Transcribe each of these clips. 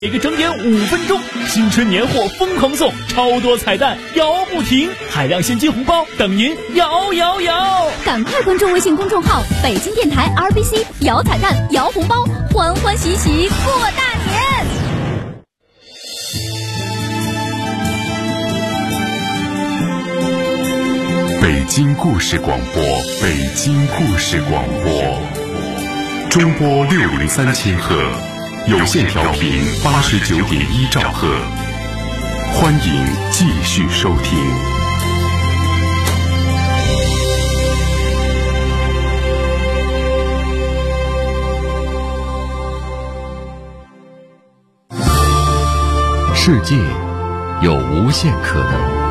每个整点5分钟，新春年货疯狂送，超多彩蛋摇不停，海量现金红包等您摇摇摇！ 赶快关注微信公众号北京电台 RBC， 摇彩蛋摇红包，欢欢喜喜过大年。 北京故事广播，北京故事广播，中波603千赫，有线调频89.1兆赫，欢迎继续收听。世界有无限可能，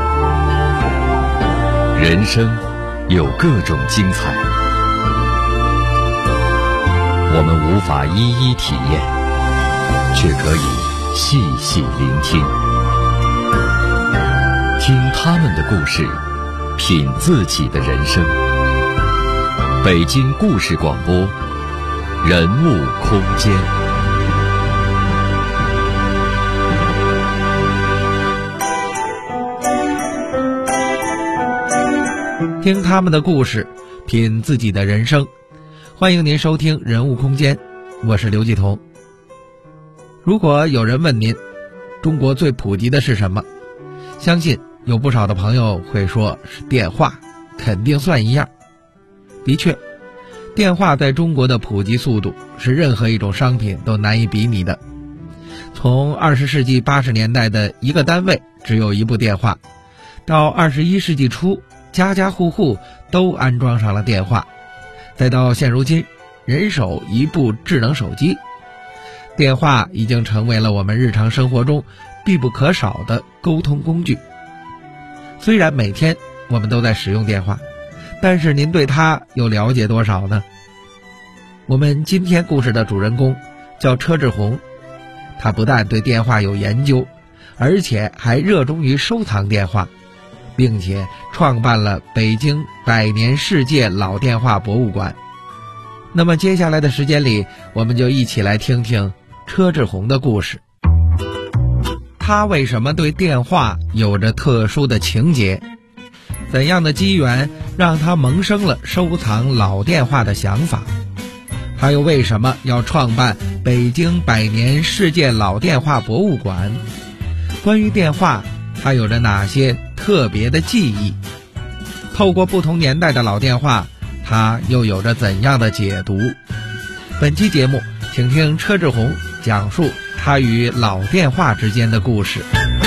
人生有各种精彩，我们无法一一体验，却可以细细聆听，听他们的故事，品自己的人生。北京故事广播，人物空间。 听他们的故事，品自己的人生。欢迎您收听人物空间，我是刘继彤。如果有人问您，中国最普及的是什么？相信有不少的朋友会说是电话，肯定算一样。的确，电话在中国的普及速度是任何一种商品都难以比拟的。从20世纪80年代的一个单位只有一部电话，到21世纪初家家户户都安装上了电话，再到现如今人手一部智能手机，电话已经成为了我们日常生活中必不可少的沟通工具。虽然每天我们都在使用电话，但是您对它又了解多少呢？我们今天故事的主人公叫车志红，他不但对电话有研究，而且还热衷于收藏电话，并且创办了北京100年世界老电话博物馆。那么接下来的时间里，我们就一起来听听车志红的故事。他为什么对电话有着特殊的情结？怎样的机缘让他萌生了收藏老电话的想法？还有为什么要创办北京100年世界老电话博物馆？关于电话，它有着哪些特别的记忆？透过不同年代的老电话，它又有着怎样的解读？本期节目，请听车志红讲述他与老电话之间的故事。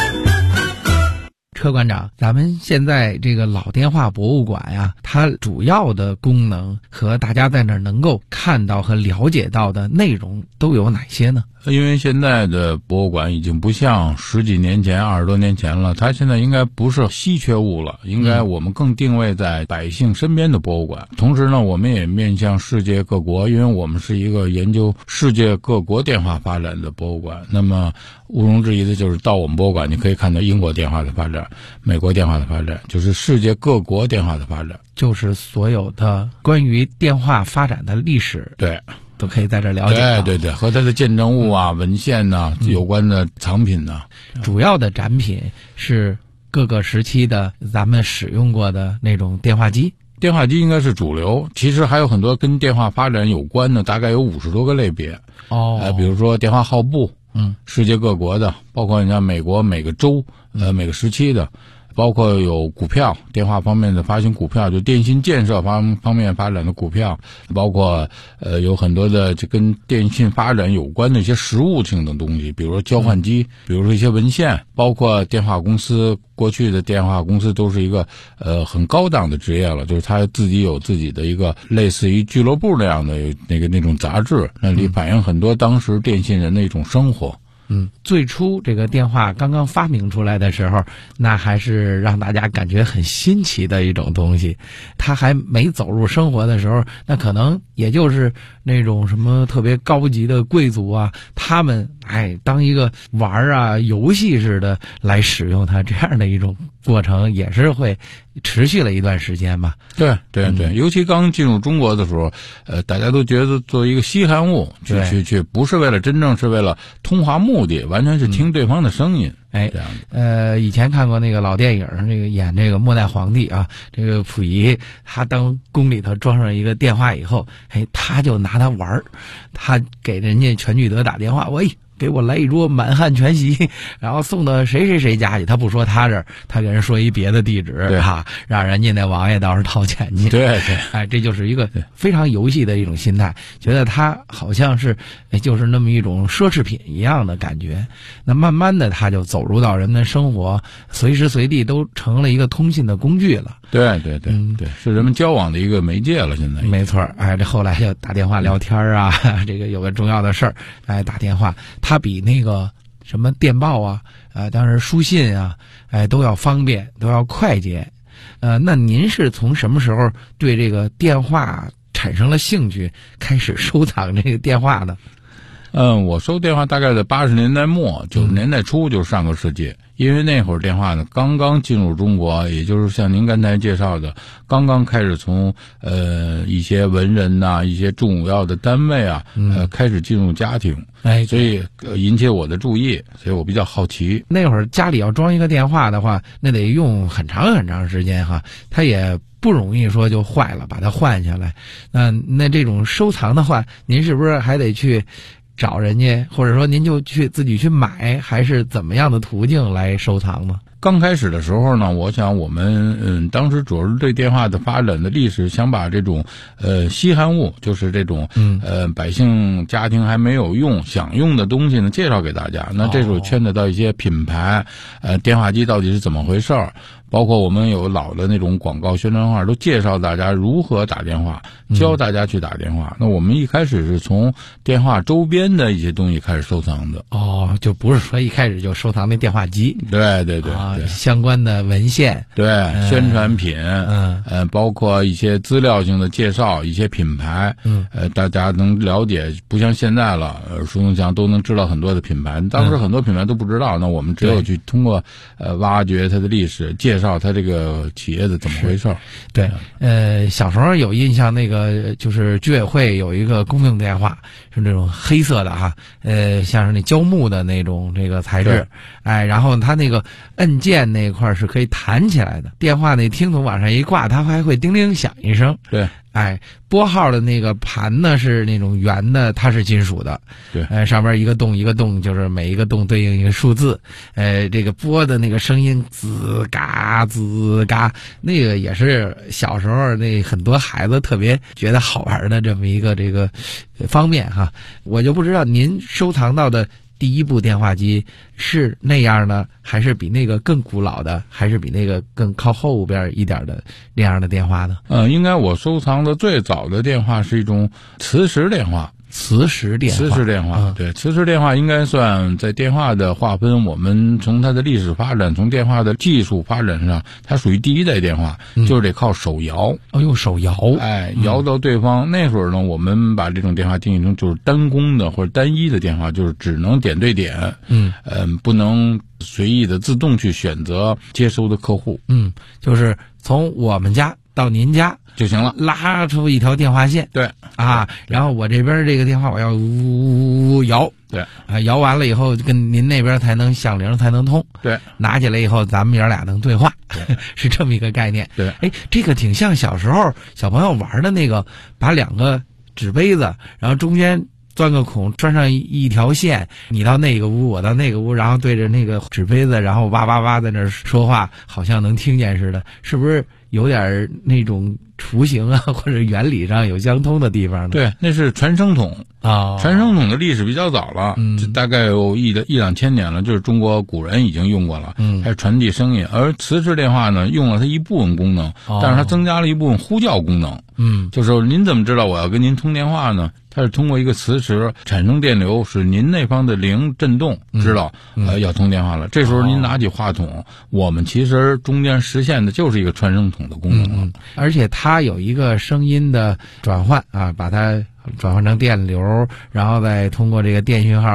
车馆长，咱们现在这个老电话博物馆呀，它主要的功能和大家在那儿能够看到和了解到的内容都有哪些呢？ 因为现在的博物馆已经不像10几年前、20多年前了，它现在应该不是稀缺物了，应该我们更定位在百姓身边的博物馆。同时呢，我们也面向世界各国，因为我们是一个研究世界各国电话发展的博物馆。那么毋庸置疑的就是到我们博物馆，你可以看到英国电话的发展、美国电话的发展，就是世界各国电话的发展， 就是所有的关于电话发展的历史。 对。 都可以在这了解到。 对，和它的见证物啊、文献呐、有关的藏品呐。 主要的展品是各个时期的咱们使用过的那种电话机。 电话机应该是主流，其实还有很多跟电话发展有关的，大概有50多个类别。比如说电话号簿，世界各国的，包括你像美国每个州、每个时期的。包括有股票，电话方面的发行股票，就电信建设方面发展的股票，包括有很多的这跟电信发展有关的一些实物性的东西，比如说交换机，比如说一些文献，包括电话公司，过去的电话公司都是一个很高档的职业了，就是他自己有自己的一个类似于俱乐部那样的那种杂志，那里反映很多当时电信人的一种生活。 最初这个电话刚刚发明出来的时候，那还是让大家感觉很新奇的一种东西。它还没走入生活的时候，那可能也就是那种什么特别高级的贵族啊，他们当一个玩啊游戏似的来使用它，这样的一种过程也是会持续了一段时间吧。 对，尤其刚进入中国的时候，大家都觉得作为一个稀罕物去不是为了真正是为了通话目的，完全是听对方的声音。这样的。以前看过那个老电影，这个演这个末代皇帝啊，这个溥仪他当宫里头装上一个电话以后，他就拿它玩，他给人家全聚德打电话，喂，给我来一桌满汉全席，然后送到谁谁谁家去。他不说他这儿，他给人说一别的地址啊，让人家那王爷到时候掏钱去。 对， 这就是一个非常游戏的一种心态，觉得他好像是就是那么一种奢侈品一样的感觉。那慢慢的他就走入到人们的生活，随时随地都成了一个通信的工具了。 对，是人们交往的一个媒介了。现在没错，这后来就打电话聊天啊，这个有个重要的事儿，打电话，它比那个什么电报啊，当然书信啊，都要方便，都要快捷。那您是从什么时候对这个电话产生了兴趣，开始收藏这个电话呢？ 我收电话大概在80年代末90年代初就是上个世纪，因为那会儿电话呢刚刚进入中国，也就是像您刚才介绍的，刚刚开始从一些文人呐、一些重要的单位啊，开始进入家庭，所以引起我的注意，所以我比较好奇。 那会儿家里要装一个电话的话，那得用很长很长时间哈，它也不容易说就坏了把它换下来。那这种收藏的话，您是不是还得去找人家，或者说您就去自己去买，还是怎么样的途径来收藏呢？ 刚开始的时候呢，我想我们当时主要是对电话的发展的历史，想把这种稀罕物，就是这种百姓家庭还没有想用的东西呢，介绍给大家。那这时候牵扯到一些品牌，电话机到底是怎么回事儿，包括我们有老的那种广告宣传画，都介绍大家如何打电话，教大家去打电话。那我们一开始是从电话周边的一些东西开始收藏的。 就不是说一开始就收藏那电话机。 对， 相关的文献， 对，宣传品，包括一些资料性的介绍，一些品牌，大家能了解，不像现在了，耳熟能详，都能知道很多的品牌。当时很多品牌都不知道，那我们只有去通过挖掘它的历史，介绍它这个企业的怎么回事。 对，小时候有印象，那个就是居委会有一个公用电话，是那种黑色的哈，像是那胶木的那种这个材质，然后它那个按键那块是可以弹起来的，电话那听筒往上一挂，它还会叮铃响一声。 对， 拨号的那个盘呢是那种圆的，它是金属的。 对， 上边一个洞一个洞，就是每一个洞对应一个数字。这个拨的那个声音滋嘎滋嘎，那个也是小时候那很多孩子特别觉得好玩的这么一个这个方面哈。我就不知道您收藏到的第一部电话机是那样的，还是比那个更古老的，还是比那个更靠后边一点的那样的电话呢？ 应该我收藏的最早的电话是一种磁石电话。 磁石电话， 对，磁石电话应该算在电话的划分，我们从它的历史发展，从电话的技术发展上，它属于第一代电话，就是得靠手摇。 用手摇， 摇到对方。那会儿呢，我们把这种电话定义成就是单工的或者单一的电话，就是只能点对点，不能随意的自动去选择接收的客户。 就是从我们家到您家就行了， 拉出一条电话线。 对然后我这边这个电话我要呜摇。 对摇完了以后跟您那边才能响铃才能通。 对， 拿起来以后咱们爷俩能对话。是这么一个概念。 对， 这个挺像小时候小朋友玩的那个，把两个纸杯子，然后中间钻个孔，穿上一条线，你到那个屋，我到那个屋，然后对着那个纸杯子，然后哇哇哇在那说话，好像能听见似的，是不是有点那种雏形啊或者原理上有相通的地方呢？ 对，那是传声筒传声筒的历史比较早了，这大概有一两千年了，就是中国古人已经用过了，还是传递声音。而磁石电话呢，用了它一部分功能，但是它增加了一部分呼叫功能。就是您怎么知道我要跟您通电话呢？它是通过一个磁石产生电流，使您那方的铃震动，知道要通电话了。这时候您拿起话筒，我们其实中间实现的就是一个传声筒的功能了。 而且它有一个声音的转换把它转换成电流，然后再通过这个电讯号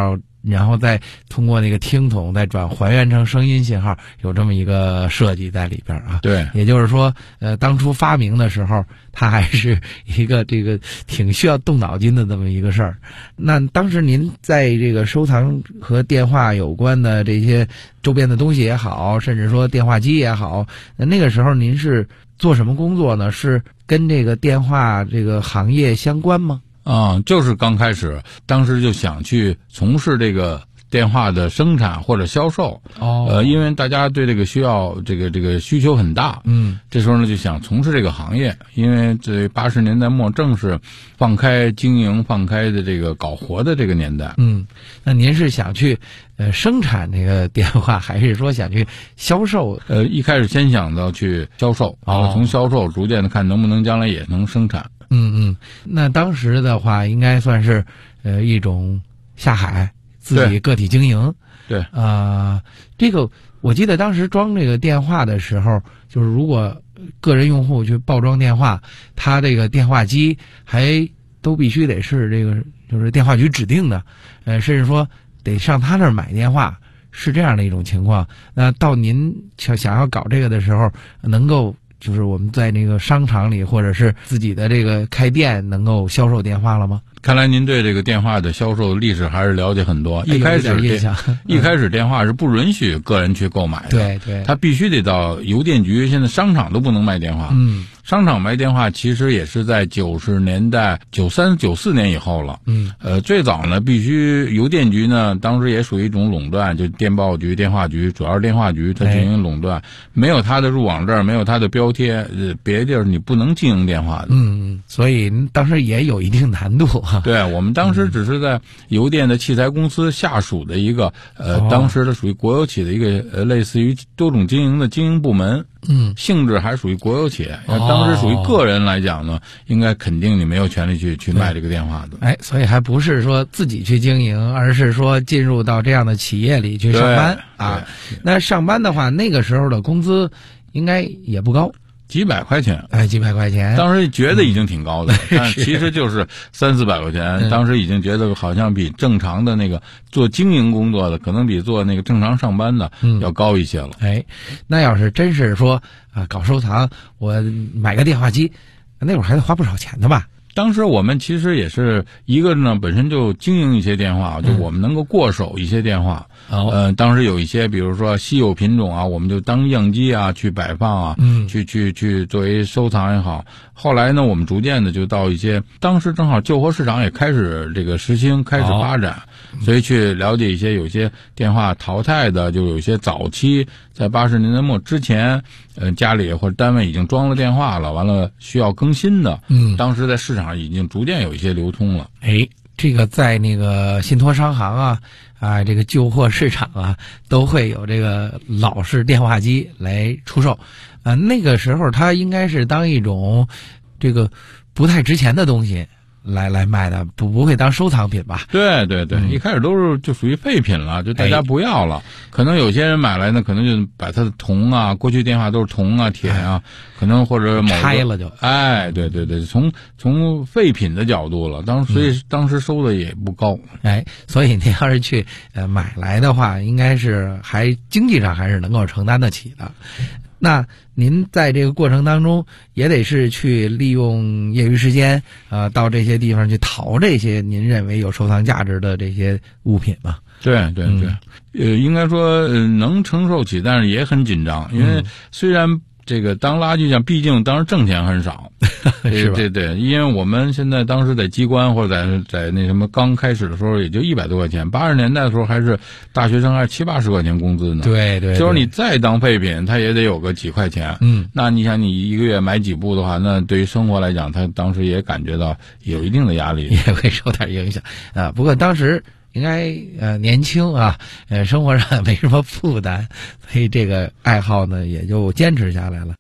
然后再通过那个听筒再还原成声音信号，有这么一个设计在里边啊。 对， 也就是说，当初发明的时候，它还是一个这个挺需要动脑筋的这么一个事儿。那当时您在这个收藏和电话有关的这些周边的东西也好，甚至说电话机也好，那个时候您是做什么工作呢？是跟这个电话这个行业相关吗？ 就是刚开始，当时就想去从事这个电话的生产或者销售。因为大家对这个需要这个需求很大。这时候呢就想从事这个行业，因为这80年代末正是放开经营、放开的这个搞活的这个年代。 那您是想去生产这个电话，还是说想去销售？ 一开始先想到去销售，从销售逐渐的看能不能将来也能生产。 那当时的话应该算是一种下海自己个体经营。 对这个我记得当时装这个电话的时候，就是如果个人用户去报装电话，他这个电话机还都必须得是这个就是电话局指定的，甚至说得上他那儿买电话，是这样的一种情况。那到您想要搞这个的时候，能够就是我们在那个商场里或者是自己的这个开店能够销售电话了吗？ 看来您对这个电话的销售历史还是了解很多。一开始电话是不允许个人去购买的， 对， 他必须得到邮电局，现在商场都不能卖电话。商场卖电话其实也是在90年代93、94年以后了。最早呢，必须邮电局呢，当时也属于一种垄断，就电报局、电话局，主要是电话局它进行垄断，没有它的入网证，没有它的标贴，别的地儿你不能经营电话的。 所以当时也有一定难度。 对，我们当时只是在邮电的器材公司下属的一个当时的属于国有企的一个类似于多种经营的经营部门。性质还属于国有企业。当时属于个人来讲呢，应该肯定你没有权利去卖这个电话的。 所以还不是说自己去经营，而是说进入到这样的企业里去上班啊。那上班的话，那个时候的工资应该也不高。 几百块钱， 几百块钱， 当时觉得已经挺高的，但其实就是300-400块钱。当时已经觉得好像比正常的那个做经营工作的，可能比做那个正常上班的要高一些了。 那要是真是说搞收藏，我买个电话机，那会儿还得花不少钱的吧？ 当时我们其实也是一个呢，本身就经营一些电话，就我们能够过手一些电话。当时有一些，比如说稀有品种啊，我们就当样机啊去摆放啊，去作为收藏也好。后来呢，我们逐渐的就到一些，当时正好旧货市场也开始这个实行，开始发展，所以去了解一些有些电话淘汰的，就有一些早期在80年代末之前，家里或者单位已经装了电话了，完了需要更新的，当时在市场上已经逐渐有一些流通了。 这个在那个信托商行这个旧货市场都会有这个老式电话机来出售。那个时候它应该是当一种这个不太值钱的东西来卖的，不会当收藏品吧？ 对，一开始都是就属于废品了，就大家不要了。可能有些人买来呢，可能就把它的铜啊，过去电话都是铜啊、铁啊，可能或者某个拆了就。 对，从废品的角度了，所以当时收的也不高。 所以您要是去买来的话，应该是还经济上还是能够承担得起的。那您在这个过程当中也得是去利用业余时间到这些地方去淘这些您认为有收藏价值的这些物品嘛？ 对，应该说能承受起，但是也很紧张，因为虽然这个当垃圾箱，毕竟当时挣钱很少， 是吧？ 对，因为我们现在当时在机关或者在那什么刚开始的时候也就100多块钱，80年代的时候还是大学生还是70-80块钱工资呢。 对， 就是你再当废品，它也得有个几块钱。那你想你一个月买几部的话，那对于生活来讲，他当时也感觉到有一定的压力， 也会受点影响不过当时应该年轻生活上没什么负担，所以这个爱好呢也就坚持下来了。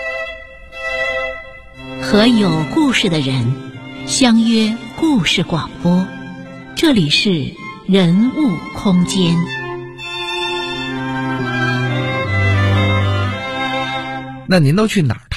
和有故事的人相约故事广播，这里是人物空间。 那您都去哪儿淘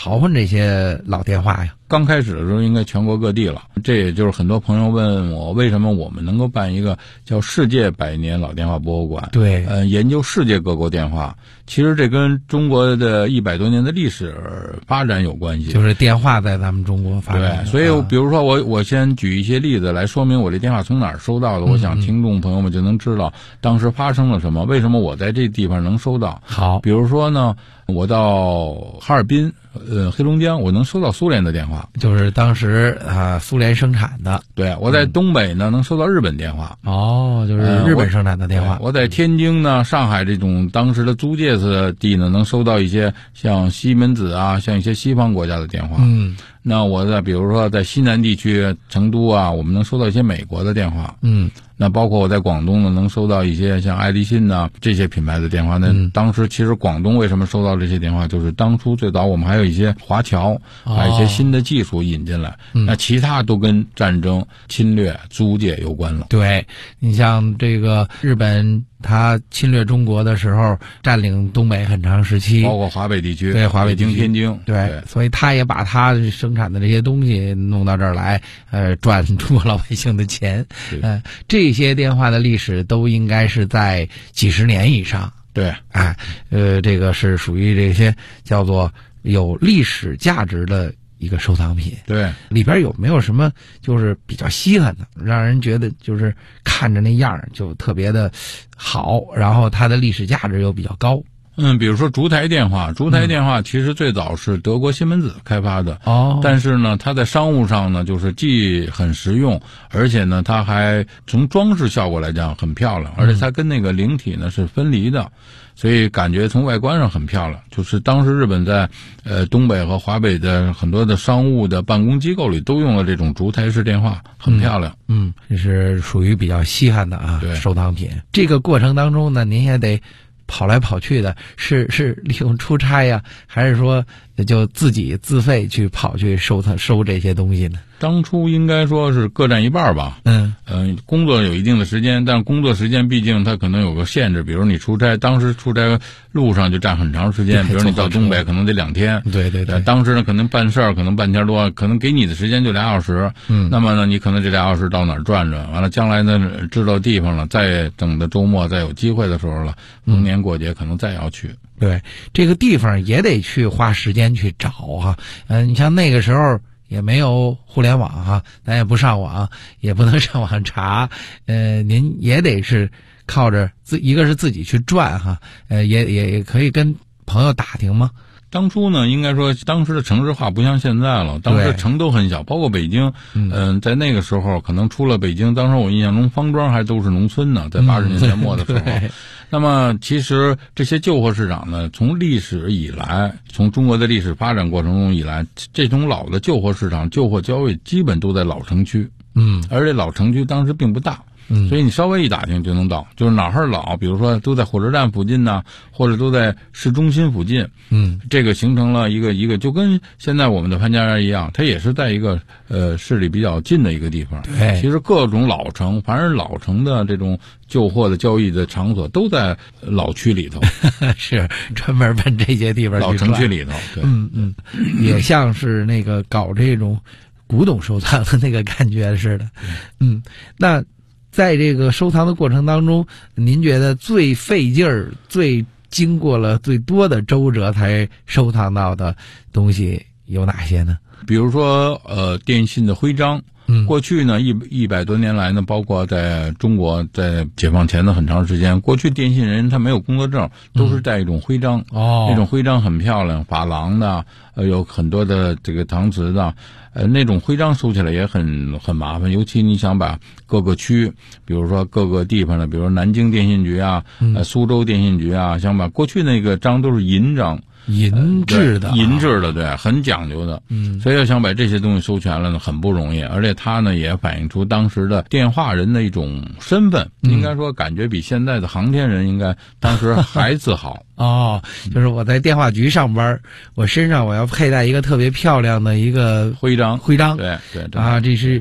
淘换这些老电话呀？ 刚开始的时候应该全国各地了，这也就是很多朋友问我为什么我们能够办一个叫世界100年老电话博物馆。 对， 研究世界各国电话，其实这跟中国的100多年的历史发展有关系， 就是电话在咱们中国发展。 对，所以比如说我先举一些例子来说明我这电话从哪儿收到的，我想听众朋友们就能知道当时发生了什么，为什么我在这地方能收到。 好， 比如说呢，我到哈尔滨黑龙江，我能收到苏联的电话， 就是当时苏联生产的。 对，我在东北呢能收到日本电话。 哦，就是日本生产的电话。 我在天津呢、上海这种当时的租界的地呢，能收到一些像西门子啊，像一些西方国家的电话。那我在比如说在西南地区成都啊，我们能收到一些美国的电话。那包括我在广东呢，能收到一些像爱立信呐这些品牌的电话。那当时其实广东为什么收到这些电话，就是当初最早我们还有一些华侨，还有一些新的技术引进来。那其他都跟战争、侵略、租界有关了。 对，你像这个日本，他侵略中国的时候，占领东北很长时期， 包括华北地区， 对，华北地区、 天津， 对，所以他也把他生产的这些东西弄到这儿来，赚中国老百姓的钱。这些电话的历史都应该是在几十年以上。 对， 这个是属于这些叫做有历史价值的一个收藏品。 对， 里边有没有什么就是比较稀罕的，让人觉得就是看着那样就特别的好，然后它的历史价值又比较高？ 比如说烛台电话，烛台电话其实最早是德国西门子开发的。但是呢，它在商务上呢，就是既很实用，而且呢，它还从装饰效果来讲很漂亮，而且它跟那个灵体呢是分离的，所以感觉从外观上很漂亮。就是当时日本在东北和华北的很多的商务的办公机构里都用了这种烛台式电话，很漂亮。 这是属于比较稀罕的收藏品。这个过程当中呢，您也得跑来跑去的，是利用出差呀，还是说就自己自费去跑去收这些东西呢？ 当初应该说是各占一半吧。工作有一定的时间，但工作时间毕竟它可能有个限制，比如你出差，当时出差路上就占很长时间，比如你到东北可能得2天。 对。 当时呢可能办事儿可能半天多，可能给你的时间就2小时。那么呢你可能这2小时到哪儿转转，完了将来呢知道地方了，再等到周末再有机会的时候了，逢年过节可能再要去。 对，这个地方也得去花时间去找你像那个时候也没有互联网咱也不上网，也不能上网查，您也得是靠着一个是自己去转也可以跟朋友打听吗？ 当初呢，应该说当时的城市化不像现在了，当时城都很小，包括北京。在那个时候，可能除了北京，当时我印象中方庄还都是农村呢，在80年代末的时候。那么其实这些旧货市场呢，从历史以来，从中国的历史发展过程中以来，这种老的旧货市场、旧货交易基本都在老城区。而且老城区当时并不大。所以你稍微一打听就能到，就是哪儿老，比如说都在火车站附近呢，或者都在市中心附近。这个形成了一个就跟现在我们的潘家园一样，它也是在一个市里比较近的一个地方。 对， 其实各种老城，凡是老城的这种旧货的交易的场所都在老区里头。 是专门奔这些地方去老城区里头。对， 也像是那个搞这种古董收藏的那个感觉似的。那在这个收藏的过程当中，您觉得最费劲儿、最经过了最多的周折才收藏到的东西有哪些呢？ 比如说电信的徽章。过去呢100多年来呢，包括在中国在解放前的很长时间，过去电信人他没有工作证，都是带一种徽章。那种徽章很漂亮，珐琅的，有很多的这个搪瓷的。那种徽章收起来也很麻烦，尤其你想把各个区，比如说各个地方的，比如说南京电信局啊，苏州电信局啊，想把过去那个章都是银章。 银质的， 对，很讲究的。所以要想把这些东西收全了呢，很不容易。而且它呢，也反映出当时的电话人的一种身份。应该说，感觉比现在的航天人应该当时还自豪。 就是我在电话局上班，我身上我要佩戴一个特别漂亮的一个徽章。 对， 这是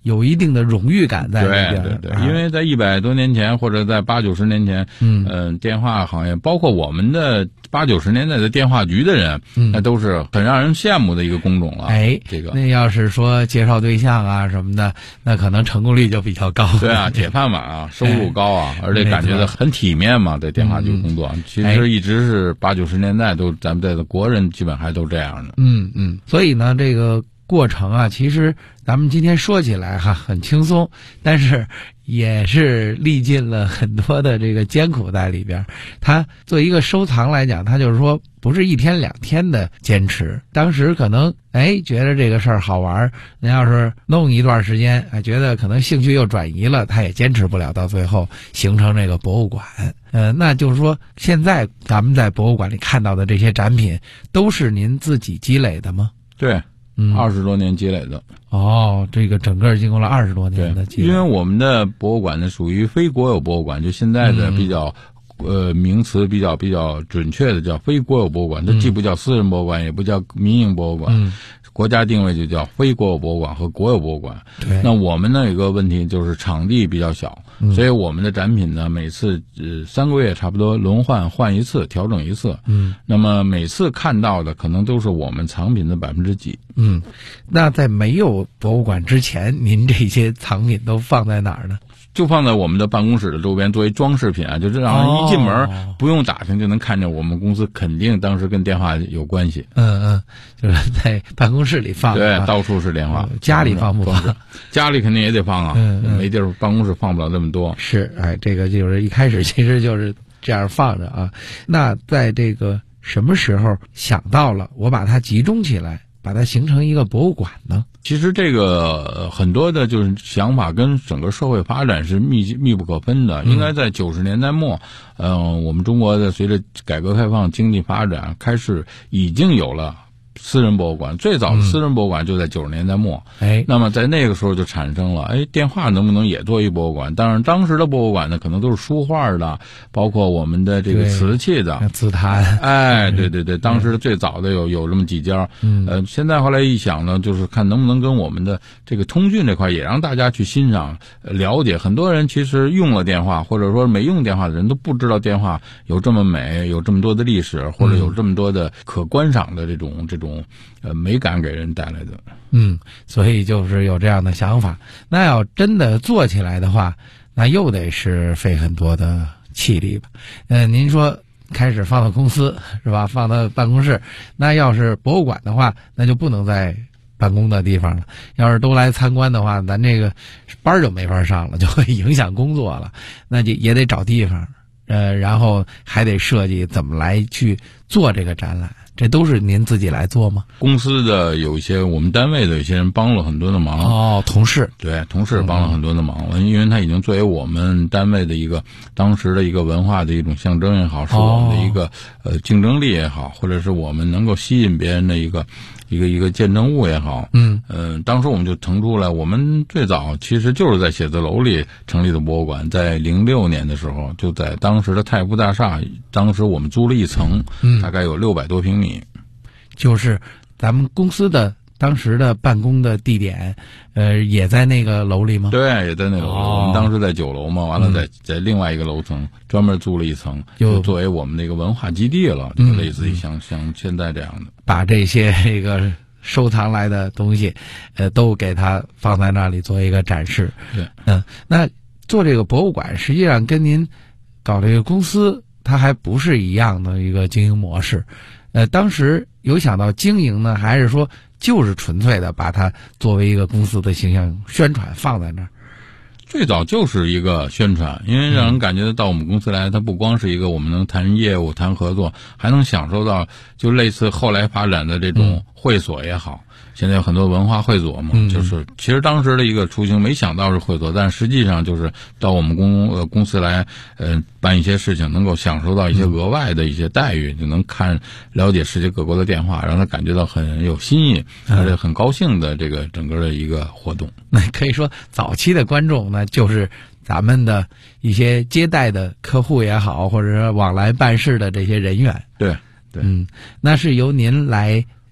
有一定的荣誉感在里边。 对，因为在100多年前或者在80、90年前，电话行业，包括我们的80、90年代的电话局的人，那都是很让人羡慕的一个工种了。这个那要是说介绍对象啊什么的，那可能成功率就比较高。 对啊，铁饭碗啊，收入高啊，而且感觉到很体面嘛，在电话局工作，其实一直是80、90年代都咱们在的国人基本还都这样的。 所以呢，这个过程啊，其实咱们今天说起来很轻松，但是也是历尽了很多的这个艰苦在里边。它作为一个收藏来讲，它就是说不是1天2天的坚持。当时可能觉得这个事儿好玩，那要是弄一段时间，觉得可能兴趣又转移了，他也坚持不了，到最后形成这个博物馆。那就是说现在咱们在博物馆里看到的这些展品都是您自己积累的吗？ 对，20多年积累的。 这个整个经过了20多年的积累。 因为我们的博物馆呢属于非国有博物馆，就现在的比较名词比较准确的叫非国有博物馆，它既不叫私人博物馆，也不叫民营博物馆。国家定位就叫非国有博物馆和国有博物馆。 对， 那我们呢有一个问题就是场地比较小，所以我们的展品呢每次3个月差不多轮换一次，调整一次。那么每次看到的可能都是我们藏品的几%。 那在没有博物馆之前，您这些藏品都放在哪儿呢？ 就放在我们的办公室的周边作为装饰品啊，就是让人一进门不用打听就能看见我们公司肯定当时跟电话有关系。 就是在办公室里放。 对，到处是电话。 家里放不放？ 家里肯定也得放啊，没地儿，办公室放不了那么多。 是，这个就是一开始其实就是这样放着啊。那在这个什么时候想到了我把它集中起来，把它形成一个博物馆呢？ 其实这个很多的就是想法跟整个社会发展是密不可分的。应该在90年代末，我们中国的随着改革开放、经济发展开始，已经有了私人博物馆。最早的私人博物馆就在90年代末。那么在那个时候就产生了，电话能不能也做一博物馆？当然，当时的博物馆呢，可能都是书画的，包括我们的这个瓷器的、 紫檀。 对，当时最早的有这么几家。现在后来一想呢，就是看能不能跟我们的这个通讯这块也让大家去欣赏、了解。很多人其实用了电话，或者说没用电话的人都不知道电话有这么美，有这么多的历史，或者有这么多的可观赏的这种美感给人带来的。 所以就是有这样的想法。那要真的做起来的话，那又得是费很多的气力吧。您说开始放到公司是吧？放到办公室，那要是博物馆的话，那就不能在办公的地方了。要是都来参观的话，咱这个班就没法上了，就会影响工作了。那就也得找地方，然后还得设计怎么来去做这个展览。这都是您自己来做吗？ 公司的有一些，我们单位的有些人帮了很多的忙。 同事。 对，同事帮了很多的忙。因为他已经作为我们单位的一个当时的一个文化的一种象征也好，是我们的一个竞争力也好，或者是我们能够吸引别人的一个见证物也好。当时我们就腾出来，我们最早其实就是在写字楼里成立的博物馆，在06年的时候，就在当时的太福大厦，当时我们租了一层，大概有600多平米。就是咱们公司的当时的办公的地点，也在那个楼里吗？ 对，也在那个楼里。我们当时在9楼嘛，完了在另外一个楼层专门租了一层，就作为我们那个文化基地了，就类似于像现在这样的， 把这些这个收藏来的东西，都给它放在那里做一个展示。 对， 那做这个博物馆，实际上跟您搞这个公司，它还不是一样的一个经营模式。当时有想到经营呢，还是说就是纯粹的把它作为一个公司的形象宣传放在那儿？ 最早就是一个宣传，因为让人感觉到我们公司来，它不光是一个我们能谈业务、谈合作，还能享受到就类似后来发展的这种会所也好。现在有很多文化会所嘛，就是其实当时的一个雏形没想到是会所，但实际上就是到我们公司来办一些事情，能够享受到一些额外的一些待遇，就能了解世界各国的电话，让他感觉到很有新意，而且很高兴的这个整个的一个活动。 那可以说早期的观众呢，就是咱们的一些接待的客户也好，或者说往来办事的这些人员。 对， 那是由您来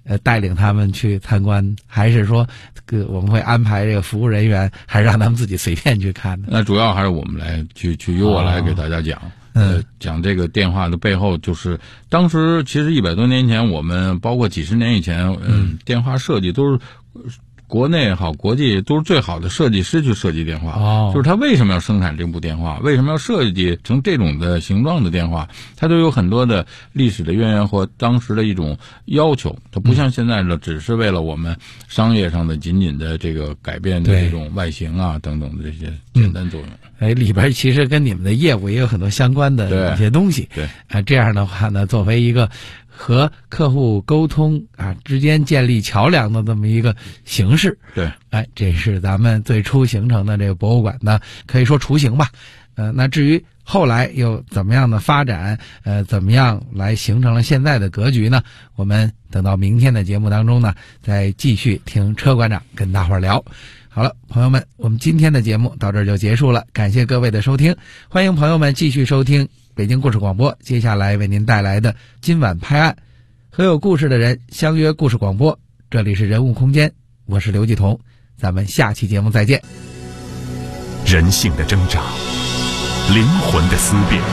带领他们去参观，还是说我们会安排这个服务人员，还是让他们自己随便去看呢？ 那主要还是我们来由我来给大家讲。讲这个电话的背后，就是当时其实100多年前，我们包括几十年以前，电话设计都是国内也好，国际都是最好的设计师去设计电话。就是他为什么要生产这部电话，为什么要设计成这种的形状的电话，它都有很多的历史的渊源和当时的一种要求。它不像现在的只是为了我们商业上的仅仅的这个改变的这种外形啊等等的这些简单作用。 里边其实跟你们的业务也有很多相关的一些东西。 对， 这样的话呢，作为一个和客户沟通之间建立桥梁的这么一个形式。 对， 这是咱们最初形成的这个博物馆呢，可以说雏形吧。那至于后来又怎么样的发展，怎么样来形成了现在的格局呢？我们等到明天的节目当中呢，再继续听车馆长跟大伙儿聊。好了，朋友们，我们今天的节目到这儿就结束了，感谢各位的收听，欢迎朋友们继续收听北京故事广播，接下来为您带来的今晚拍案，和有故事的人相约故事广播，这里是人物空间，我是刘继彤，咱们下期节目再见。 人性的挣扎，灵魂的思辨，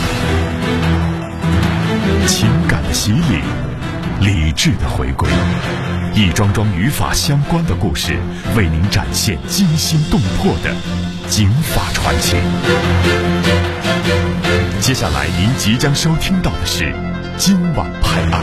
情感的洗礼，理智的回归，一桩桩与法相关的故事，为您展现惊心动魄的警法传奇。接下来您即将收听到的是今晚拍案。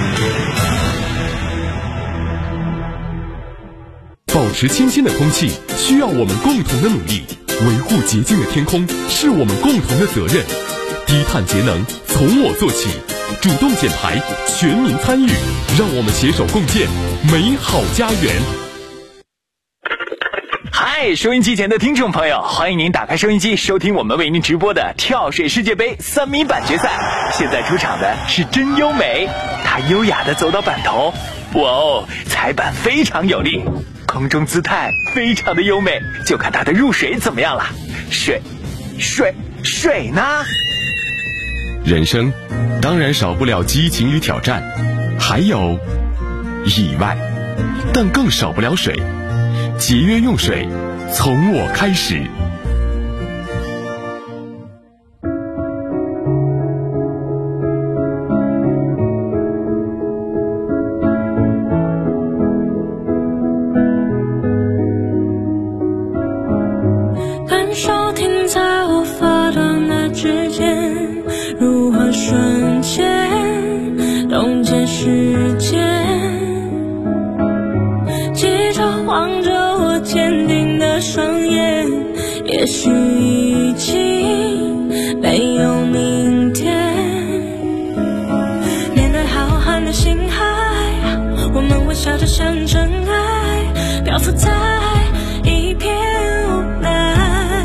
保持清新的空气需要我们共同的努力，维护洁净的天空是我们共同的责任。低碳节能从我做起，主动减排，全民参与，让我们携手共建美好家园。 嗨，收音机前的听众朋友，欢迎您打开收音机，收听我们为您直播的跳水世界杯3米板决赛。现在出场的是真优美，她优雅地走到板头，哇哦，踩板非常有力，空中姿态非常的优美，就看她的入水怎么样了。水呢？ 人生当然少不了激情与挑战，还有意外，但更少不了水。节约用水，从我开始。 感受停在我发端的指尖，如何瞬间冻结时间，记着望着我坚定的双眼，也许已经没有明天。面对浩瀚的星海，我们微笑着向真爱漂浮在一片无奈。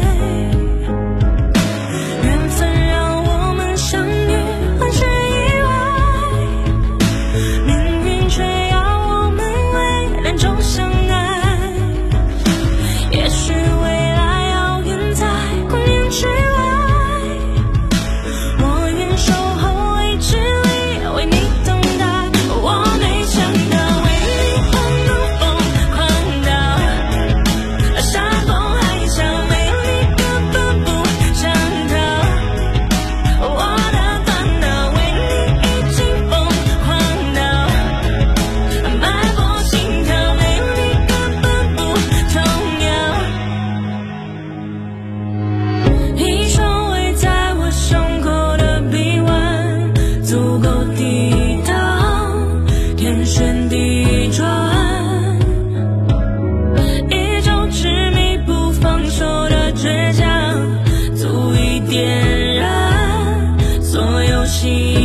缘分让我们相遇，很是意外，命运却要我们为两种相爱。也许未来遥远在光年之外，我愿守候未知里为你等待。我没想到为你可能疯狂到山崩海啸，没有你根本不想逃。我的烦恼为你已经疯狂到脉搏心跳，没有你根本不动摇。一双围在我胸口的臂弯，足够抵挡天旋地转，一种执迷不放手的倔强，足以点燃所有希